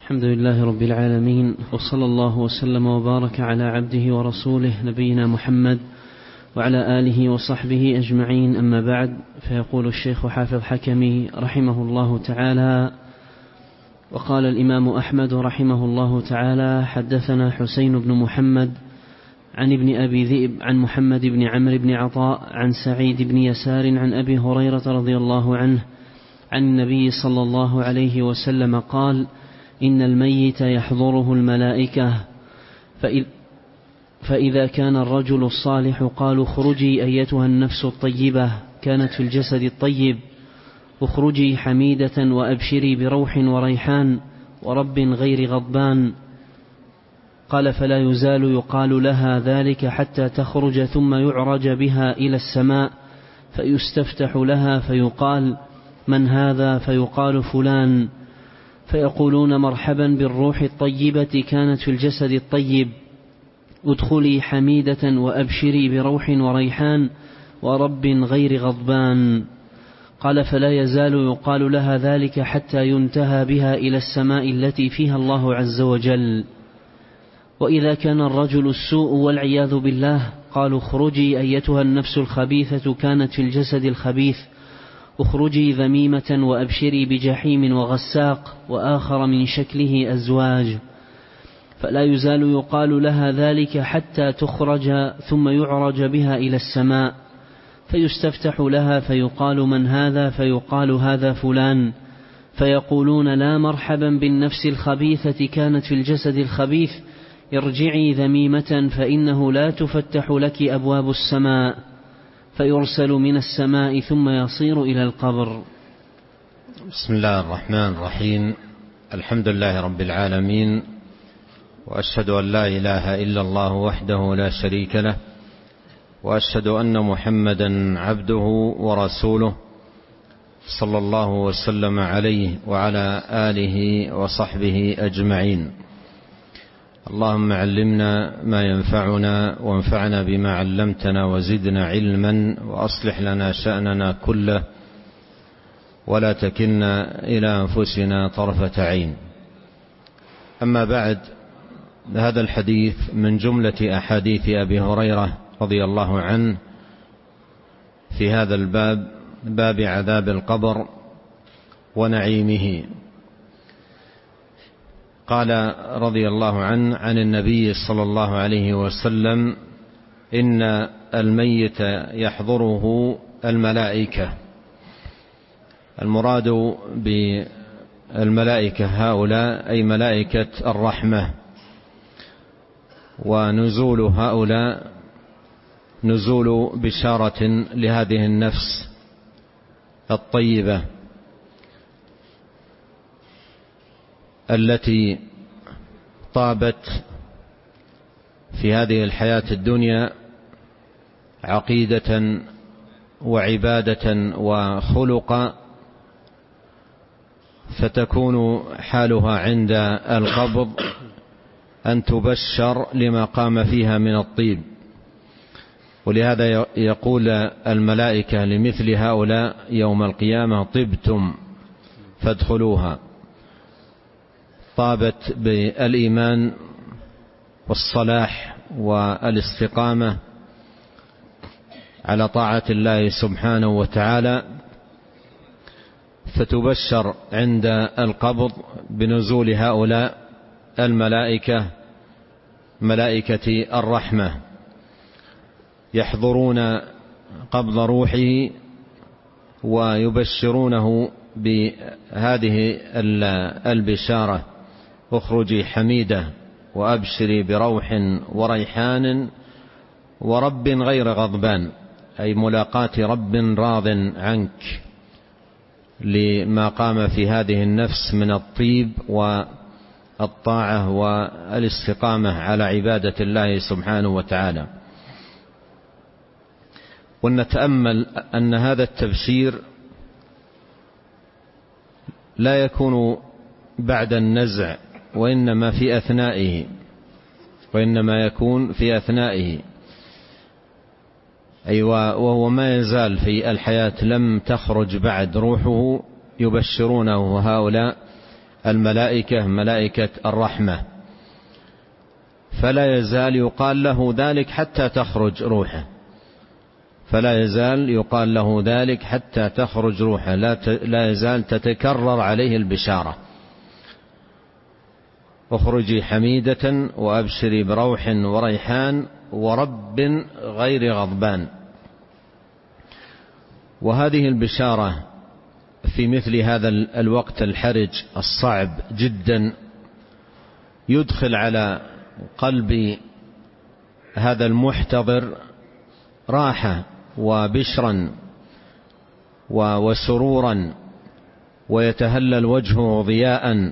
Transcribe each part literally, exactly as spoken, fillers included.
الحمد لله رب العالمين، وصلى الله وسلم وبارك على عبده ورسوله نبينا محمد وعلى آله وصحبه أجمعين، أما بعد. فيقول الشيخ حافظ حكمي رحمه الله تعالى: وقال الإمام أحمد رحمه الله تعالى: حدثنا حسين بن محمد عن ابن أبي ذئب عن محمد بن عمرو بن عطاء عن سعيد بن يسار عن أبي هريرة رضي الله عنه عن النبي صلى الله عليه وسلم قال: إن الميت يحضره الملائكة، فإذا كان الرجل الصالح قالوا: اخرجي أيتها النفس الطيبة، كانت في الجسد الطيب، اخرجي حميدة وأبشري بروح وريحان ورب غير غضبان. قال: فلا يزال يقال لها ذلك حتى تخرج، ثم يعرج بها إلى السماء فيستفتح لها فيقال: من هذا؟ فيقال: فلان. فيقولون: مرحبا بالروح الطيبة، كانت في الجسد الطيب، ادخلي حميدة وأبشري بروح وريحان ورب غير غضبان. قال: فلا يزال يقال لها ذلك حتى ينتهى بها إلى السماء التي فيها الله عز وجل. وإذا كان الرجل السوء والعياذ بالله قالوا: اخرجي أيتها النفس الخبيثة، كانت في الجسد الخبيث، اخرجي ذميمة وأبشري بجحيم وغساق وآخر من شكله أزواج. فلا يزال يقال لها ذلك حتى تخرج، ثم يعرج بها إلى السماء فيستفتح لها فيقال: من هذا؟ فيقال: هذا فلان. فيقولون: لا مرحبا بالنفس الخبيثة، كانت في الجسد الخبيث، ارجعي ذميمة، فإنه لا تفتح لك أبواب السماء. فيرسل من السماء ثم يصير إلى القبر. بسم الله الرحمن الرحيم. الحمد لله رب العالمين، وأشهد أن لا إله إلا الله وحده لا شريك له، وأشهد أن محمدا عبده ورسوله، صلى الله وسلم عليه وعلى آله وصحبه أجمعين. اللهم علمنا ما ينفعنا، وانفعنا بما علمتنا، وزدنا علما، وأصلح لنا شأننا كله، ولا تكلنا إلى أنفسنا طرفة عين. أما بعد، هذا الحديث من جملة أحاديث أبي هريرة رضي الله عنه في هذا الباب، باب عذاب القبر ونعيمه. قال رضي الله عنه عن النبي صلى الله عليه وسلم: إن الميت يحضره الملائكة. المراد بالملائكة هؤلاء أي ملائكة الرحمة، ونزول هؤلاء نزول بشارة لهذه النفس الطيبة التي طابت في هذه الحياة الدنيا عقيدة وعبادة وخلقا، فتكون حالها عند القبض أن تبشر لما قام فيها من الطيب. ولهذا يقول الملائكة لمثل هؤلاء يوم القيامة: طبتم فادخلوها. طابت بالإيمان والصلاح والاستقامة على طاعة الله سبحانه وتعالى، فتبشر عند القبض بنزول هؤلاء الملائكة، ملائكة الرحمة، يحضرون قبض روحه ويبشرونه بهذه البشارة: اخرجي حميدة وأبشري بروح وريحان ورب غير غضبان، أي ملاقاة رب راض عنك لما قام في هذه النفس من الطيب والطاعة والاستقامة على عبادة الله سبحانه وتعالى. ونتأمل أن هذا التبشير لا يكون بعد النزع، وإنما في أثنائه وإنما يكون في أثنائه أيوة وهو ما يزال في الحياة، لم تخرج بعد روحه، يبشرونه هؤلاء الملائكة ملائكة الرحمة، فلا يزال يقال له ذلك حتى تخرج روحه، فلا يزال يقال له ذلك حتى تخرج روحه، لا يزال تتكرر عليه البشارة: اخرجي حميدة وأبشري بروح وريحان ورب غير غضبان. وهذه البشارة في مثل هذا الوقت الحرج الصعب جدا يدخل على قلب هذا المحتضر راحة وبشرا وسرورا، ويتهلل وجهه ضياء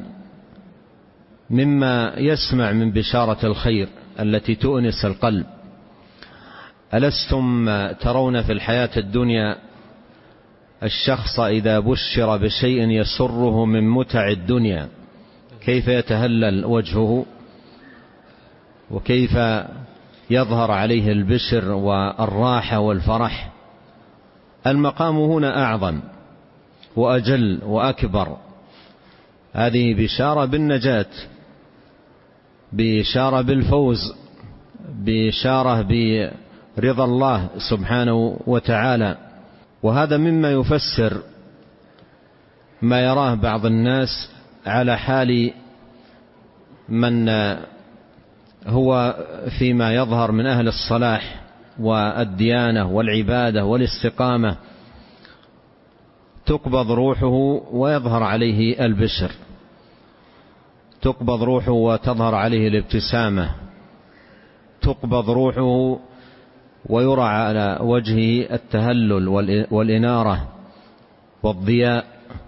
مما يسمع من بشارة الخير التي تؤنس القلب. ألستم ترون في الحياة الدنيا الشخص إذا بشر بشيء يسره من متع الدنيا كيف يتهلل وجهه وكيف يظهر عليه البشر والراحة والفرح؟ المقام هنا أعظم وأجل وأكبر. هذه بشارة بالنجاة، بشارة بالفوز، بشارة برضا الله سبحانه وتعالى. وهذا مما يفسر ما يراه بعض الناس على حال من هو فيما يظهر من أهل الصلاح والديانة والعبادة والاستقامة، تقبض روحه ويظهر عليه البشر، تقبض روحه وتظهر عليه الابتسامة، تقبض روحه ويرى على وجهه التهلل والإنارة والضياء.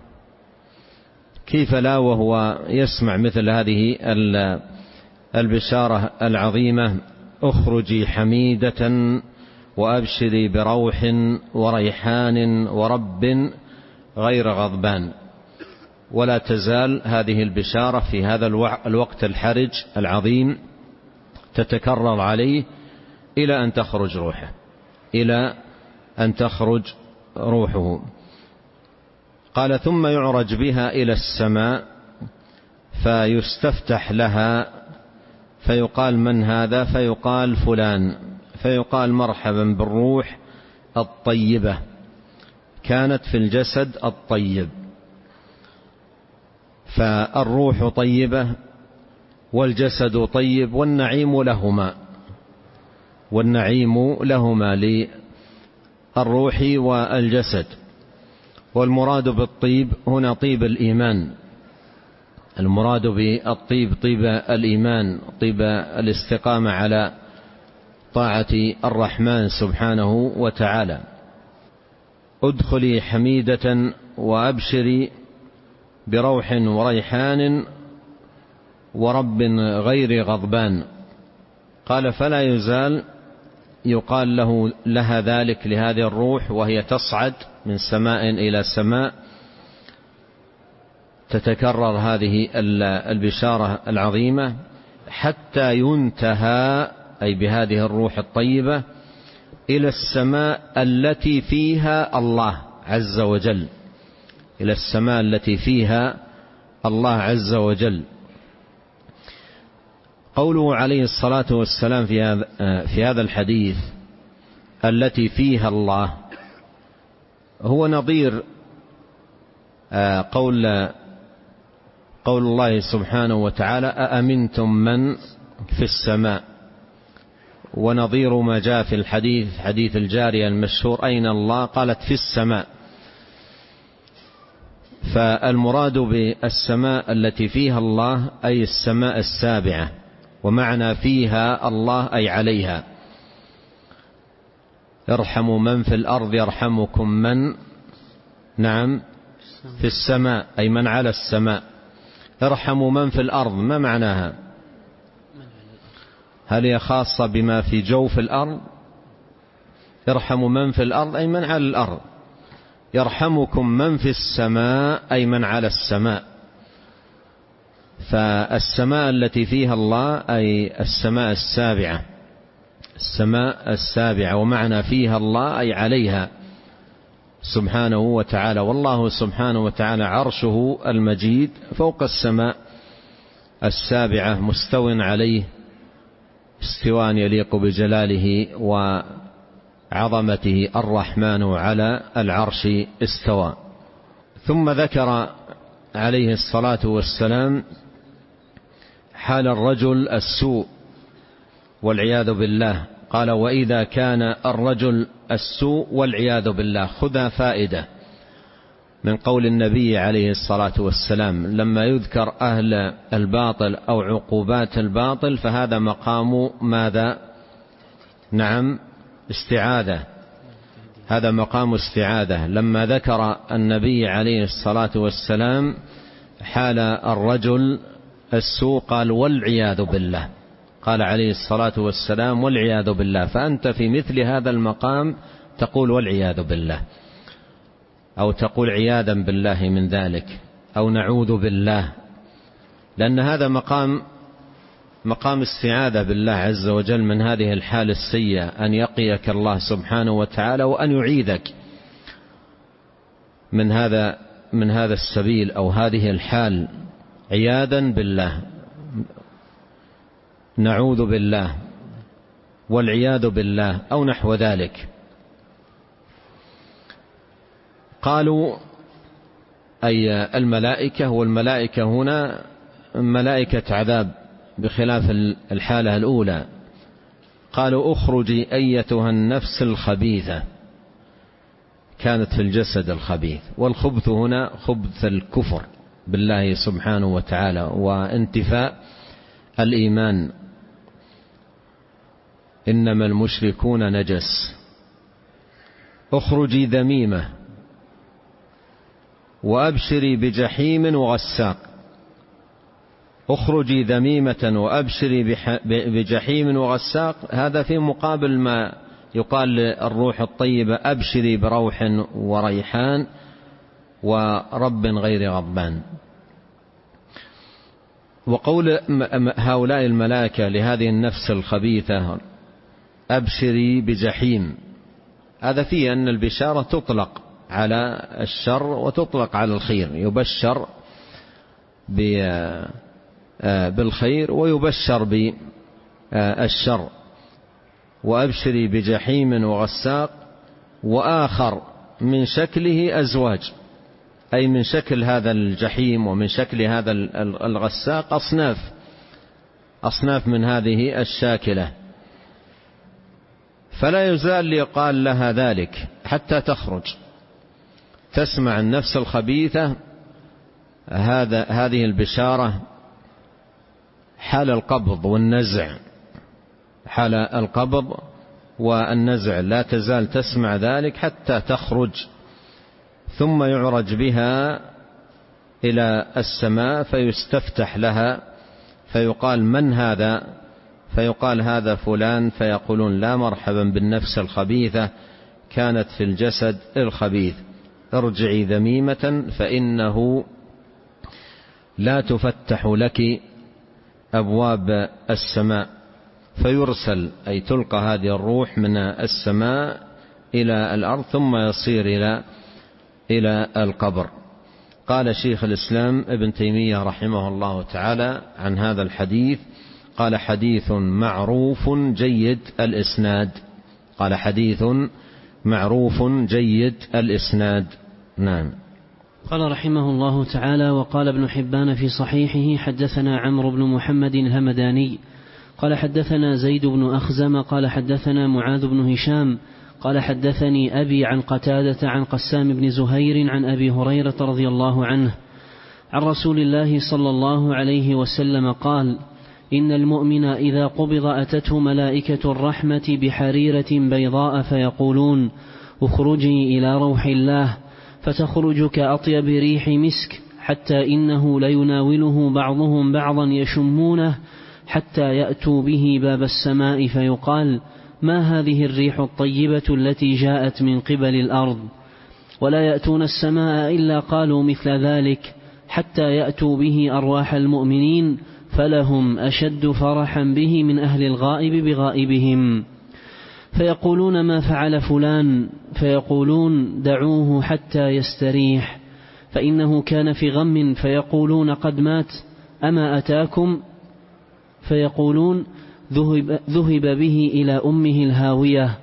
كيف لا وهو يسمع مثل هذه البشارة العظيمة: اخرجي حميدة وأبشري بروح وريحان ورب غير غضبان. ولا تزال هذه البشارة في هذا الوقت الحرج العظيم تتكرر عليه إلى أن تخرج روحه، إلى أن تخرج روحه. قال: ثم يعرج بها إلى السماء فيستفتح لها فيقال: من هذا؟ فيقال: فلان. فيقال: مرحبا بالروح الطيبة، كانت في الجسد الطيب. فالروح طيبة والجسد طيب، والنعيم لهما، والنعيم لهما للروح والجسد. والمراد بالطيب هنا طيب الإيمان، المراد بالطيب طيب الإيمان، طيب الاستقامة على طاعة الرحمن سبحانه وتعالى. ادخلي حميدة وأبشري بروح وريحان ورب غير غضبان. قال: فلا يزال يقال له لها ذلك لهذه الروح وهي تصعد من سماء إلى سماء، تتكرر هذه البشارة العظيمة حتى ينتهى، أي بهذه الروح الطيبة، إلى السماء التي فيها الله عز وجل، إلى السماء التي فيها الله عز وجل. قوله عليه الصلاة والسلام في هذا في هذا الحديث التي فيها الله هو نظير قول قول الله سبحانه وتعالى: أأمنتم من في السماء، ونظير ما جاء في الحديث حديث الجارية المشهور: أين الله؟ قالت: في السماء. فالمراد بالسماء التي فيها الله أي السماء السابعة، ومعنى فيها الله أي عليها. ارحموا من في الأرض يرحمكم من نعم في السماء، أي من على السماء. ارحموا من في الأرض، ما معناها؟ هل هي خاصة بما في جوف الأرض؟ ارحموا من في الأرض أي من على الأرض. يرحمكم من في السماء أي من على السماء. فالسماء التي فيها الله أي السماء السابعة، السماء السابعة، ومعنى فيها الله أي عليها. سبحانه وتعالى. والله سبحانه وتعالى عرشه المجيد فوق السماء السابعة مستو عليه استواء يليق بجلاله وعظمته. الرحمن على العرش استوى. ثم ذكر عليه الصلاة والسلام حال الرجل السوء والعياذ بالله. قال: وإذا كان الرجل السوء والعياذ بالله. خذ فائدة من قول النبي عليه الصلاة والسلام لما يذكر أهل الباطل أو عقوبات الباطل فهذا مقام ماذا؟ نعم، استعاذة. هذا مقام استعاذة. لما ذكر النبي عليه الصلاة والسلام حال الرجل السوء قال: والعياذ بالله. قال عليه الصلاة والسلام: والعياذ بالله. فأنت في مثل هذا المقام تقول والعياذ بالله، أو تقول عياذا بالله من ذلك، أو نعوذ بالله، لأن هذا مقام مقام استعاذة بالله عز وجل من هذه الحال السيئة، أن يقيك الله سبحانه وتعالى وأن يعيذك من هذا من هذا السبيل أو هذه الحال. عياذا بالله، نعوذ بالله، والعياذ بالله، أو نحو ذلك. قالوا أي الملائكة، والملائكة هنا ملائكة عذاب بخلاف الحالة الأولى. قالوا: اخرجي أيتها النفس الخبيثة. كانت في الجسد الخبيث، والخبث هنا خبث الكفر بالله سبحانه وتعالى وانتفاء الإيمان. إنما المشركون نجس. اخرجي ذميمة وأبشري بجحيم وغساق. اخرجي ذميمة وأبشري بجحيم وغساق، هذا في مقابل ما يقال للروح الطيبة: أبشري بروح وريحان ورب غير غضبان. وقول هؤلاء الملائكة لهذه النفس الخبيثة: أبشري بجحيم، هذا فيه أن البشارة تطلق على الشر وتطلق على الخير. يبشر بالخير ويبشر بالشر. وأبشري بجحيم وغساق وآخر من شكله أزواج، أي من شكل هذا الجحيم ومن شكل هذا الغساق أصناف أصناف من هذه الشاكلة. فلا يزال ليقال لها ذلك حتى تخرج، تسمع النفس الخبيثة هذا هذه البشارة حال القبض والنزع. حال القبض والنزع لا تزال تسمع ذلك حتى تخرج، ثم يعرج بها إلى السماء فيستفتح لها فيقال: من هذا؟ فيقال: هذا فلان. فيقولون: لا مرحبا بالنفس الخبيثة، كانت في الجسد الخبيث، ارجعي ذميمة فإنه لا تفتح لك أبواب السماء. فيرسل، أي تلقى هذه الروح من السماء إلى الأرض ثم يصير إلى إلى القبر. قال شيخ الإسلام ابن تيمية رحمه الله تعالى عن هذا الحديث: قال: حديث معروف جيد الإسناد. قال: حديث معروف جيد الإسناد. نعم. قال رحمه الله تعالى: وقال ابن حبان في صحيحه: حدثنا عمرو بن محمد الهمداني قال حدثنا زيد بن أخزم قال حدثنا معاذ بن هشام قال حدثني أبي عن قتادة عن قسام بن زهير عن أبي هريرة رضي الله عنه عن رسول الله صلى الله عليه وسلم قال: إن المؤمن إذا قبض أتته ملائكة الرحمة بحريرة بيضاء فيقولون: اخرجي إلى روح الله، فتخرج كأطيب ريح مسك، حتى إنه ليناوله بعضهم بعضا يشمونه، حتى يأتوا به باب السماء فيقال: ما هذه الريح الطيبة التي جاءت من قبل الأرض؟ ولا يأتون السماء إلا قالوا مثل ذلك، حتى يأتوا به أرواح المؤمنين، فلهم أشد فرحا به من أهل الغائب بغائبهم. فيقولون ما فعل فلان؟ فيقولون دعوه حتى يستريح فإنه كان في غم. فيقولون قد مات أما أتاكم؟ فيقولون ذهب, ذهب به إلى أمه الهاوية.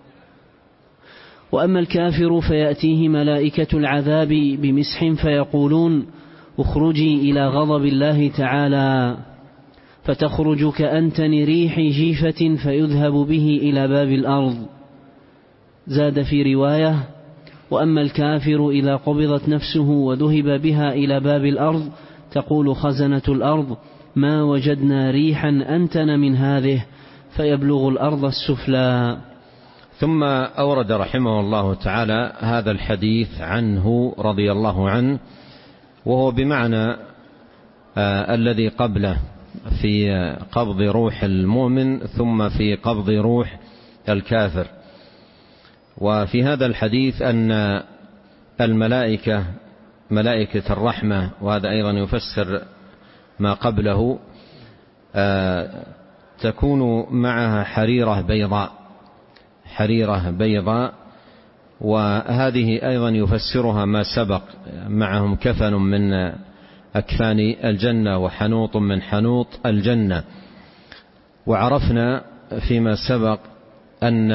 وأما الكافر فيأتيه ملائكة العذاب بمسح فيقولون اخرجي إلى غضب الله تعالى، فتخرج كأنتن ريح جيفة فيذهب به إلى باب الأرض. زاد في رواية وأما الكافر إذا قبضت نفسه وذهب بها إلى باب الأرض تقول خزنة الأرض ما وجدنا ريحا أنتن من هذه، فيبلغ الأرض السفلى. ثم أورد رحمه الله تعالى هذا الحديث عنه رضي الله عنه، وهو بمعنى آه الذي قبله في قبض روح المؤمن ثم في قبض روح الكافر. وفي هذا الحديث أن الملائكة ملائكة الرحمة، وهذا أيضا يفسر ما قبله، آه تكون معها حريرة بيضاء حريرة بيضاء وهذه أيضا يفسرها ما سبق، معهم كفن من أكفان الجنة وحنوط من حنوط الجنة. وعرفنا فيما سبق أن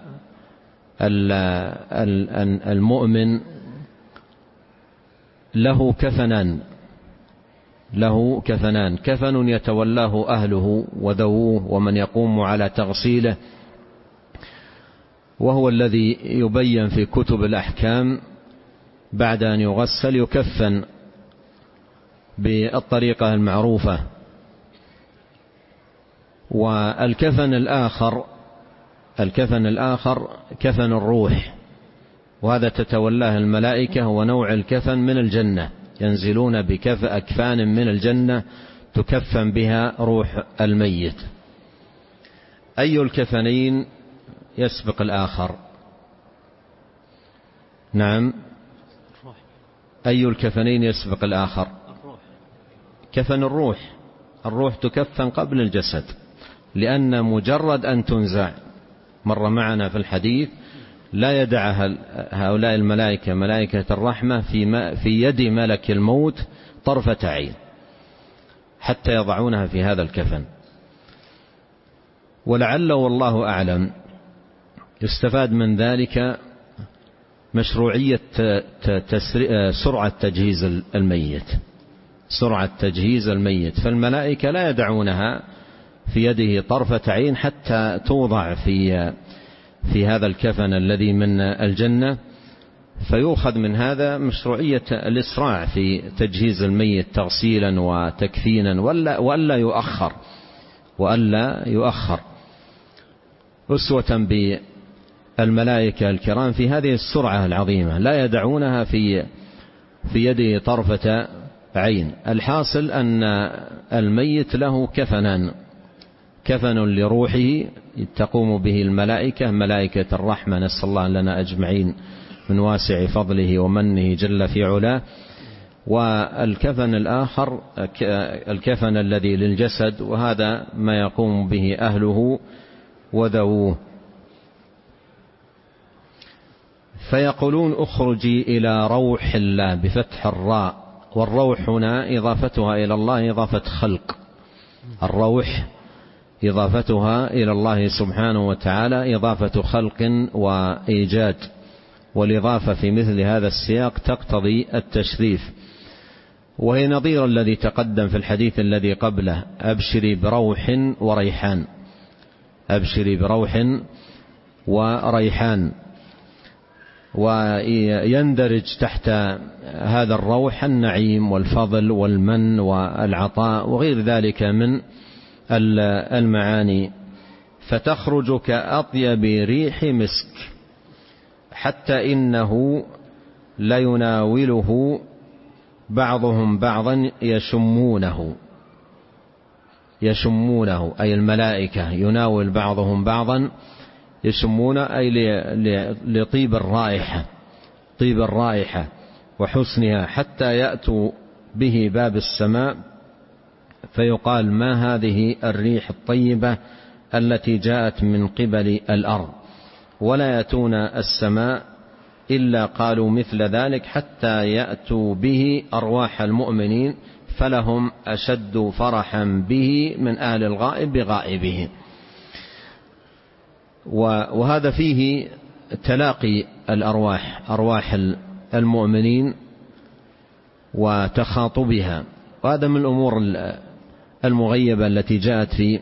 المؤمن له كفنان له كفنان كفن يتولاه أهله وذووه ومن يقوم على تغسيله، وهو الذي يبين في كتب الأحكام بعد أن يغسل يكفن بالطريقة المعروفة. والكفن الآخر الكفن الآخر كفن الروح، وهذا تتولاه الملائكة، ونوع الكفن من الجنة، ينزلون بكف أكفان من الجنة تكفن بها روح الميت. أي الكفنين يسبق الآخر؟ نعم، أي الكفنين يسبق الآخر؟ كفن الروح. الروح تكفن قبل الجسد، لأن مجرد أن تنزع، مر معنا في الحديث، لا يدعها هؤلاء الملائكة ملائكة الرحمة في, في يد ملك الموت طرفة عين حتى يضعونها في هذا الكفن. ولعل والله أعلم يستفاد من ذلك مشروعية سرعة تجهيز الميت سرعة تجهيز الميت فالملائكة لا يدعونها في يده طرفة عين حتى توضع في في هذا الكفن الذي من الجنة. فيؤخذ من هذا مشروعية الإسراع في تجهيز الميت تغسيلا وتكفينا، ولا وألا يؤخر وألا يؤخر أسوة بالملائكة الكرام في هذه السرعة العظيمة، لا يدعونها في في يده طرفة عين. الحاصل أن الميت له كفنان، كفن لروحه تقوم به الملائكة ملائكة الرحمة، نسأل الله لنا أجمعين من واسع فضله ومنه جل في علاه. والكفن الآخر الكفن الذي للجسد، وهذا ما يقوم به أهله وذووه. فيقولون اخرجي إلى روح الله بفتح الراء، والروح هنا إضافتها إلى الله إضافة خلق، الروح إضافتها إلى الله سبحانه وتعالى إضافة خلق وإيجاد، والإضافة في مثل هذا السياق تقتضي التشريف، وهي نظير الذي تقدم في الحديث الذي قبله: أبشري بروح وريحان أبشري بروح وريحان. ويندرج تحت هذا الروح النعيم والفضل والمن والعطاء وغير ذلك من المعاني. فتخرج كأطيب ريح مسك، حتى إنه لا يناوله بعضهم بعضا يشمونه يشمونه أي الملائكة يناول بعضهم بعضا يشمون، أي لطيب الرائحة طيب الرائحة وحسنها، حتى يأتوا به باب السماء فيقال: ما هذه الريح الطيبة التي جاءت من قبل الأرض؟ ولا يأتون السماء إلا قالوا مثل ذلك حتى يأتوا به أرواح المؤمنين فلهم أشد فرحا به من أهل الغائب بغائبه. وهذا فيه تلاقي الأرواح، أرواح المؤمنين وتخاطبها، وهذا من الأمور المغيبة التي جاءت في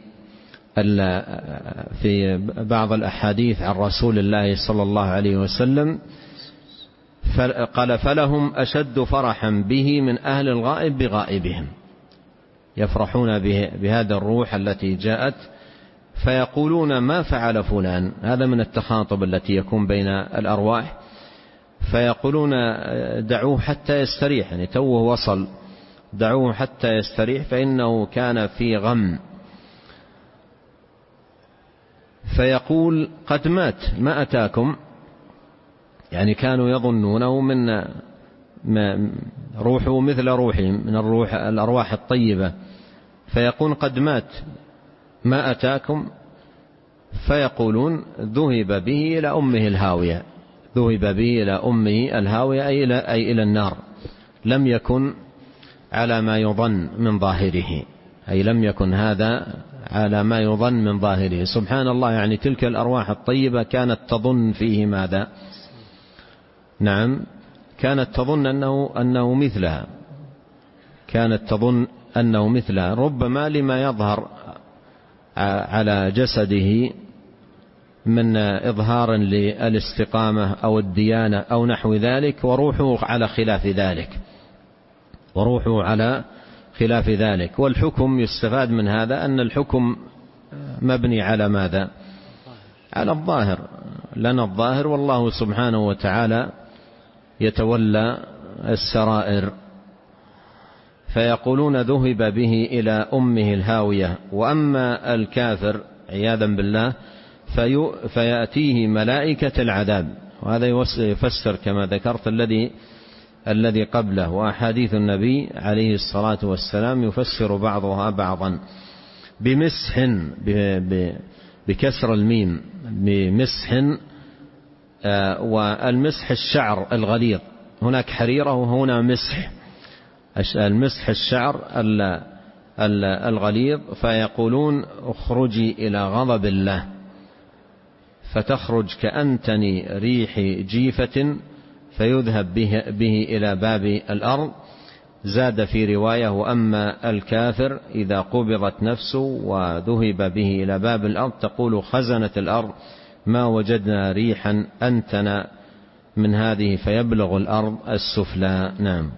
في بعض الأحاديث عن رسول الله صلى الله عليه وسلم. قال فلهم أشد فرحا به من أهل الغائب بغائبهم، يفرحون بهذا الروح التي جاءت فيقولون ما فعل فلان. هذا من التخاطب التي يكون بين الأرواح، فيقولون دعوه حتى يستريح، يعني توه وصل، دعوه حتى يستريح فإنه كان في غم. فيقول قد مات ما أتاكم، يعني كانوا يظنونه من روحه مثل روحي من الروح الأرواح الطيبة، فيقول قد مات ما أتاكم، فيقولون ذهب به إلى أمه الهاوية، ذهب به إلى أمه الهاوية أي إلى, أي إلى النار، لم يكن على ما يظن من ظاهره، أي لم يكن هذا على ما يظن من ظاهره. سبحان الله، يعني تلك الأرواح الطيبة كانت تظن فيه ماذا؟ نعم، كانت تظن أنه, أنه مثلها، كانت تظن أنه مثلها، ربما لما يظهر على جسده من إظهار للاستقامة أو الديانة أو نحو ذلك، وروحه على خلاف ذلك، وروحه على خلاف ذلك. والحكم يستفاد من هذا أن الحكم مبني على ماذا؟ على الظاهر، لنا الظاهر والله سبحانه وتعالى يتولى السرائر. فيقولون ذهب به إلى أمه الهاوية. وأما الكافر عياذا بالله في فيأتيه ملائكة العذاب، وهذا يفسر كما ذكرت الذي الذي قبله، وأحاديث النبي عليه الصلاة والسلام يفسر بعضها بعضا. بمسح، بكسر الميم، بمسح، والمسح الشعر الغليظ، هناك حريرة وهنا مسح، المسح الشعر الغليظ. فيقولون اخرجي إلى غضب الله، فتخرج كأنتن ريح جيفة فيذهب به, به إلى باب الأرض. زاد في رواية وأما الكافر إذا قبضت نفسه وذهب به إلى باب الأرض تقول خزنة الأرض ما وجدنا ريحا أنتن من هذه، فيبلغ الأرض السفلى. نعم.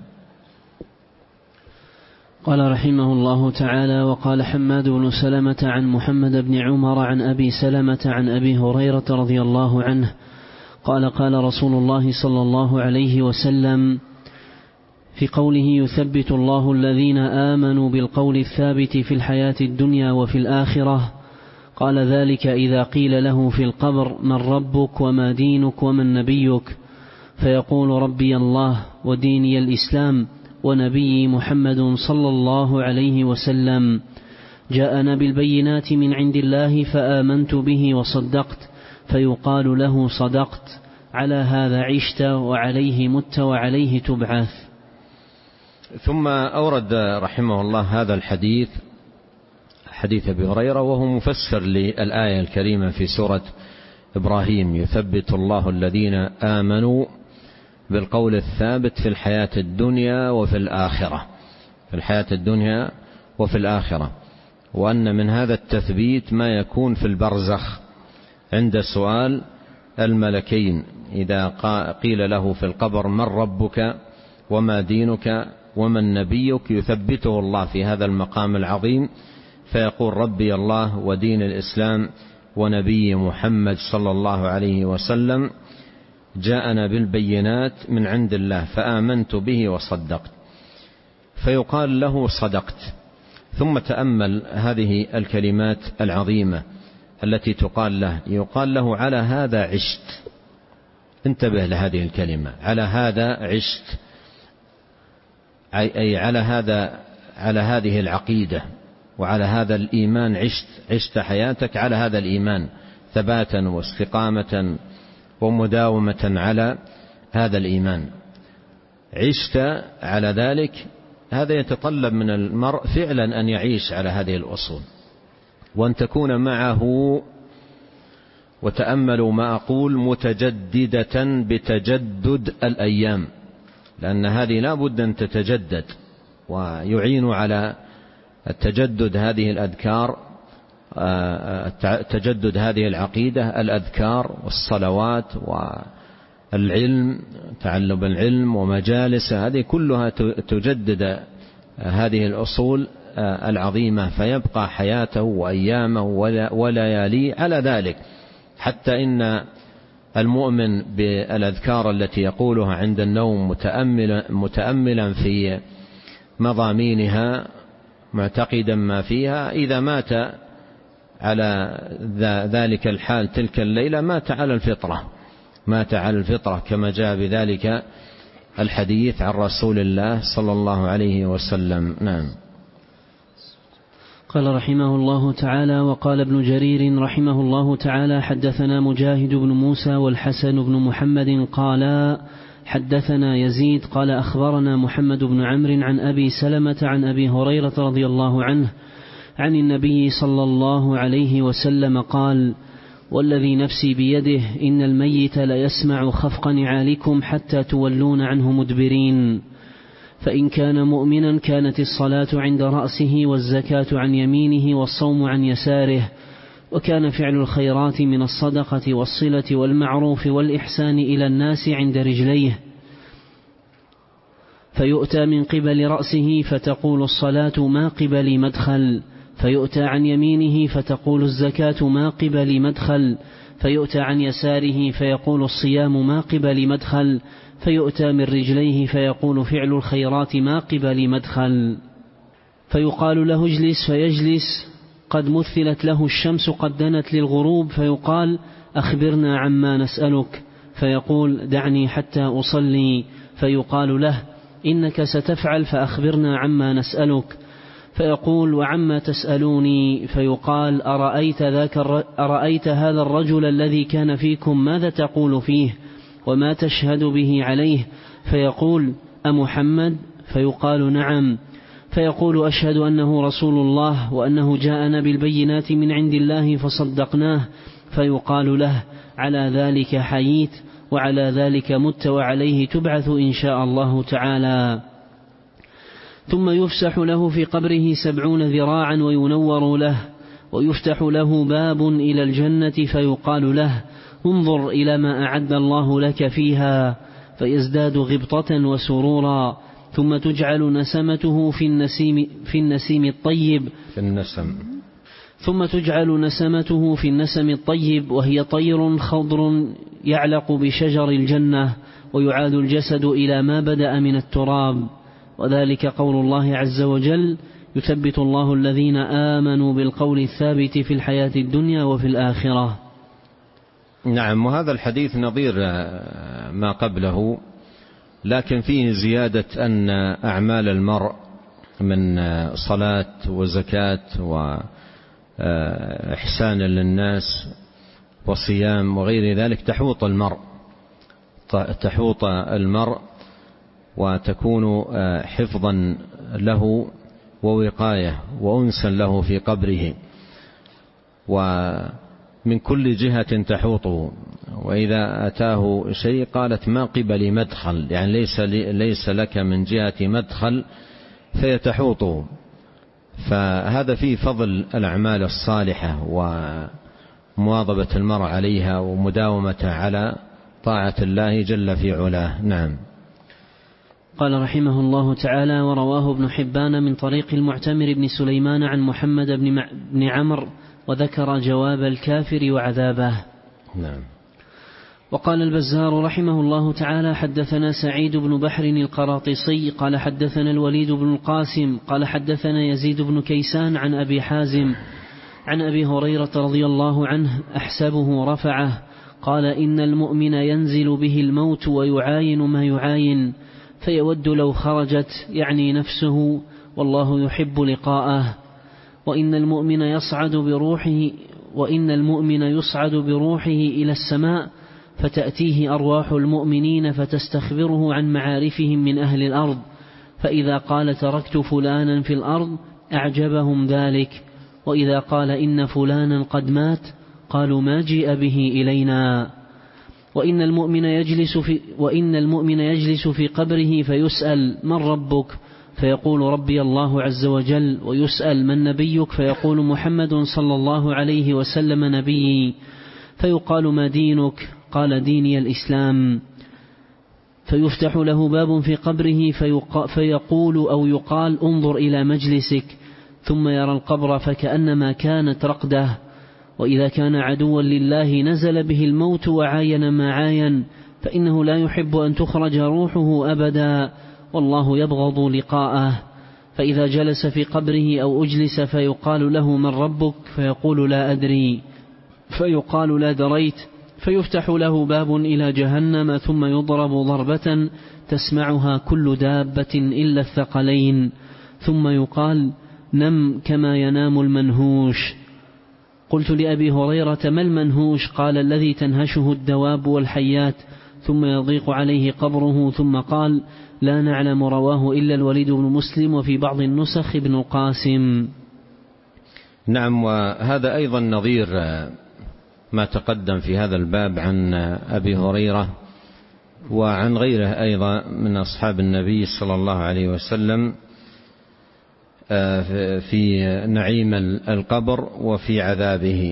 قال رحمه الله تعالى: وقال حماد بن سلمة عن محمد بن عمر عن أبي سلمة عن أبي هريرة رضي الله عنه قال: قال رسول الله صلى الله عليه وسلم في قوله: يثبت الله الذين آمنوا بالقول الثابت في الحياة الدنيا وفي الآخرة، قال: ذلك إذا قيل له في القبر: من ربك وما دينك ومن نبيك؟ فيقول: ربي الله وديني الإسلام ونبي محمد صلى الله عليه وسلم، جاءنا بالبينات من عند الله فآمنت به وصدقت. فيقال له: صدقت، على هذا عشت وعليه مت وعليه تبعث. ثم أورد رحمه الله هذا الحديث، حديث أبي هريرة، وهو مفسر للآية الكريمة في سورة إبراهيم: يثبت الله الذين آمنوا بالقول الثابت في الحياة الدنيا وفي الآخرة، في الحياة الدنيا وفي الآخرة. وأن من هذا التثبيت ما يكون في البرزخ عند سؤال الملكين، إذا قيل له في القبر: من ربك وما دينك ومن نبيك؟ يثبته الله في هذا المقام العظيم، فيقول: ربي الله ودين الإسلام ونبي محمد صلى الله عليه وسلم، جاءنا بالبينات من عند الله فآمنت به وصدقت. فيقال له: صدقت. ثم تأمل هذه الكلمات العظيمة التي تقال له، يقال له: على هذا عشت. انتبه لهذه الكلمة، على هذا عشت، أي على هذا، على هذه العقيدة وعلى هذا الإيمان عشت، عشت حياتك على هذا الإيمان ثباتا واستقامة ومداومة على هذا الإيمان. عشت على ذلك، هذا يتطلب من المرء فعلا أن يعيش على هذه الأصول، وأن تكون معه، وتأملوا ما أقول، متجددة بتجدد الأيام، لأن هذه لا بد أن تتجدد. ويعين على التجدد هذه الأذكار، تجدد هذه العقيدة، الأذكار والصلوات والعلم، تعلم العلم ومجالس، هذه كلها تجدد هذه الأصول العظيمة، فيبقى حياته وأيامه ولياليه على ذلك. حتى إن المؤمن بالأذكار التي يقولها عند النوم متأملا, متأملا في مضامينها معتقدا ما فيها، إذا مات على ذلك الحال تلك الليلة مات على الفطرة، مات على الفطرة، كما جاء بذلك الحديث عن رسول الله صلى الله عليه وسلم. نعم. قال رحمه الله تعالى: وقال ابن جرير رحمه الله تعالى: حدثنا مجاهد بن موسى والحسن بن محمد قالا حدثنا يزيد قال أخبرنا محمد بن عمرو عن أبي سلمة عن أبي هريرة رضي الله عنه عن النبي صلى الله عليه وسلم قال: والذي نفسي بيده إن الميت ليسمع خفق نعالكم حتى تولون عنه مدبرين، فإن كان مؤمنا كانت الصلاة عند رأسه والزكاة عن يمينه والصوم عن يساره، وكان فعل الخيرات من الصدقة والصلة والمعروف والإحسان إلى الناس عند رجليه، فيؤتى من قبل رأسه فتقول الصلاة ما قبل مدخل، فيؤتى عن يمينه فتقول الزكاة ما قبل مدخل، فيؤتى عن يساره فيقول الصيام ما قبل مدخل، فيؤتى من رجليه فيقول فعل الخيرات ما قبل مدخل، فيقال له اجلس فيجلس، قد مثلت له الشمس قد دنت للغروب، فيقال أخبرنا عما نسألك، فيقول دعني حتى أصلي، فيقال له إنك ستفعل فأخبرنا عما نسألك، فيقول وعما تسألوني، فيقال أرأيت, ذاك أرأيت هذا الرجل الذي كان فيكم ماذا تقول فيه وما تشهد به عليه؟ فيقول أمحمد؟ فيقال نعم، فيقول أشهد أنه رسول الله وأنه جاءنا بالبينات من عند الله فصدقناه، فيقال له على ذلك حييت وعلى ذلك مت وعليه تبعث إن شاء الله تعالى. ثم يفسح له في قبره سبعون ذراعا وينور له، ويفتح له باب إلى الجنة فيقال له انظر إلى ما أعد الله لك فيها، فيزداد غبطة وسرورا، ثم تجعل نسمته في النسيم, في النسيم الطيب في النسم ثم تجعل نسمته في النسم الطيب، وهي طير خضر يعلق بشجر الجنة، ويعاد الجسد إلى ما بدأ من التراب، وذلك قول الله عز وجل يثبت الله الذين آمنوا بالقول الثابت في الحياة الدنيا وفي الآخرة. نعم. وهذا الحديث نظير ما قبله، لكن فيه زيادة أن أعمال المرء من صلاة وزكاة وإحسان للناس وصيام وغير ذلك تحوط المرء تحوط المرء وتكون حفظا له ووقاية وأنسا له في قبره، ومن كل جهة تحوطه. وإذا أتاه شيء قالت ما قبل مدخل، يعني ليس, ليس لك من جهة مدخل فيتحوطه. فهذا فيه فضل الأعمال الصالحة ومواظبة المرء عليها ومداومتها على طاعة الله جل في علاه. نعم. قال رحمه الله تعالى: ورواه ابن حبان من طريق المعتمر بن سليمان عن محمد بن عمرو، وذكر جواب الكافر وعذابه. نعم. وقال البزار رحمه الله تعالى: حدثنا سعيد بن بحر القراطيسي قال حدثنا الوليد بن القاسم قال حدثنا يزيد بن كيسان عن أبي حازم عن أبي هريرة رضي الله عنه أحسبه رفعه قال: إن المؤمن ينزل به الموت ويعاين ما يعاين، فيود لو خرجت، يعني نفسه، والله يحب لقاءه. وإن المؤمن يصعد بروحه وإن المؤمن يصعد بروحه إلى السماء، فتأتيه أرواح المؤمنين فتستخبره عن معارفهم من أهل الأرض، فإذا قال تركت فلانا في الأرض أعجبهم ذلك، وإذا قال إن فلانا قد مات قالوا ما جيء به إلينا. وإن المؤمن يجلس في, وإن المؤمن يجلس في قبره فيسأل من ربك فيقول ربي الله عز وجل، ويسأل من نبيك فيقول محمد صلى الله عليه وسلم نبيي، فيقال ما دينك قال ديني الإسلام، فيفتح له باب في قبره فيقول أو يقال انظر إلى مجلسك، ثم يرى القبر فكأنما كانت رقده، وإذا كان عدوا لله نزل به الموت وعاين ما عاين، فإنه لا يحب أن تخرج روحه أبدا، والله يبغض لقاءه. فإذا جلس في قبره أو أجلس فيقال له من ربك فيقول لا أدري، فيقال لا دريت، فيفتح له باب إلى جهنم ثم يضرب ضربة تسمعها كل دابة إلا الثقلين، ثم يقال نم كما ينام المنهوش. قلت لأبي هريرة ما المنهوش؟ قال الذي تنهشه الدواب والحيات، ثم يضيق عليه قبره، ثم قال لا نعلم رواه إلا الوليد بن مسلم وفي بعض النسخ ابن القاسم. نعم، وهذا أيضا نظير ما تقدم في هذا الباب عن أبي هريرة وعن غيره أيضا من أصحاب النبي صلى الله عليه وسلم في نعيم القبر وفي عذابه.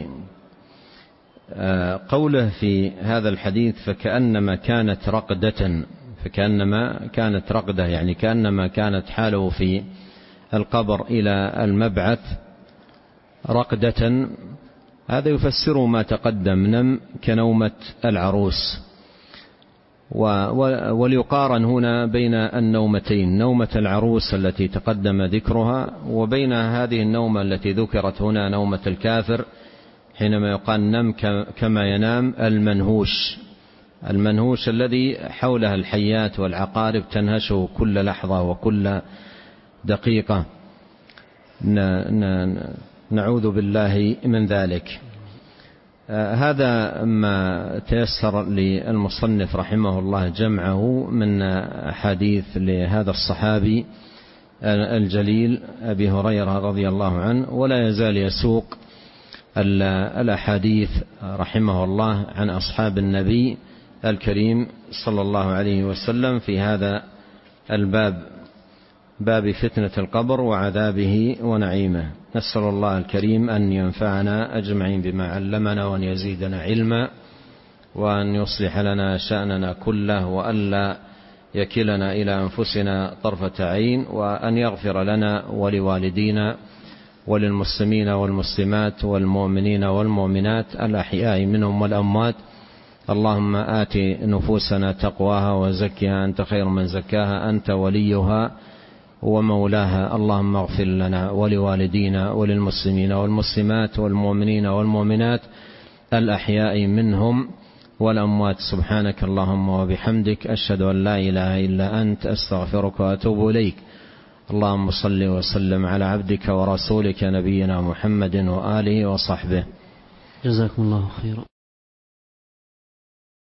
قوله في هذا الحديث فكأنما كانت رقدة، فكأنما كانت رقدة يعني كأنما كانت حاله في القبر إلى المبعث رقدة، هذا يفسر ما تقدم، نم كنومة العروس. وليقارن هنا بين النومتين، نومة العروس التي تقدم ذكرها وبين هذه النومة التي ذكرت هنا نومة الكافر، حينما يقال نم كما ينام المنهوش، المنهوش الذي حولها الحيات والعقارب تنهشه كل لحظة وكل دقيقة، نعوذ بالله من ذلك. هذا ما تيسر للمصنف رحمه الله جمعه من حديث لهذا الصحابي الجليل أبي هريرة رضي الله عنه، ولا يزال يسوق الأحاديث رحمه الله عن أصحاب النبي الكريم صلى الله عليه وسلم في هذا الباب، باب فتنة القبر وعذابه ونعيمه. نسأل الله الكريم أن ينفعنا أجمعين بما علمنا، وأن يزيدنا علما، وأن يصلح لنا شأننا كله، وألا يكلنا إلى أنفسنا طرفة عين، وأن يغفر لنا ولوالدينا وللمسلمين والمسلمات والمؤمنين والمؤمنات الأحياء منهم والأموات. اللهم آت نفوسنا تقواها وزكها أنت خير من زكاها، أنت وليها ومولاها. اللهم اغفر لنا ولوالدينا وللمسلمين والمسلمات والمؤمنين والمؤمنات الأحياء منهم والأموات. سبحانك اللهم وبحمدك، أشهد أن لا إله إلا أنت، أستغفرك وأتوب إليك. اللهم صل وسلم على عبدك ورسولك نبينا محمد وآله وصحبه. جزاكم الله خيرا.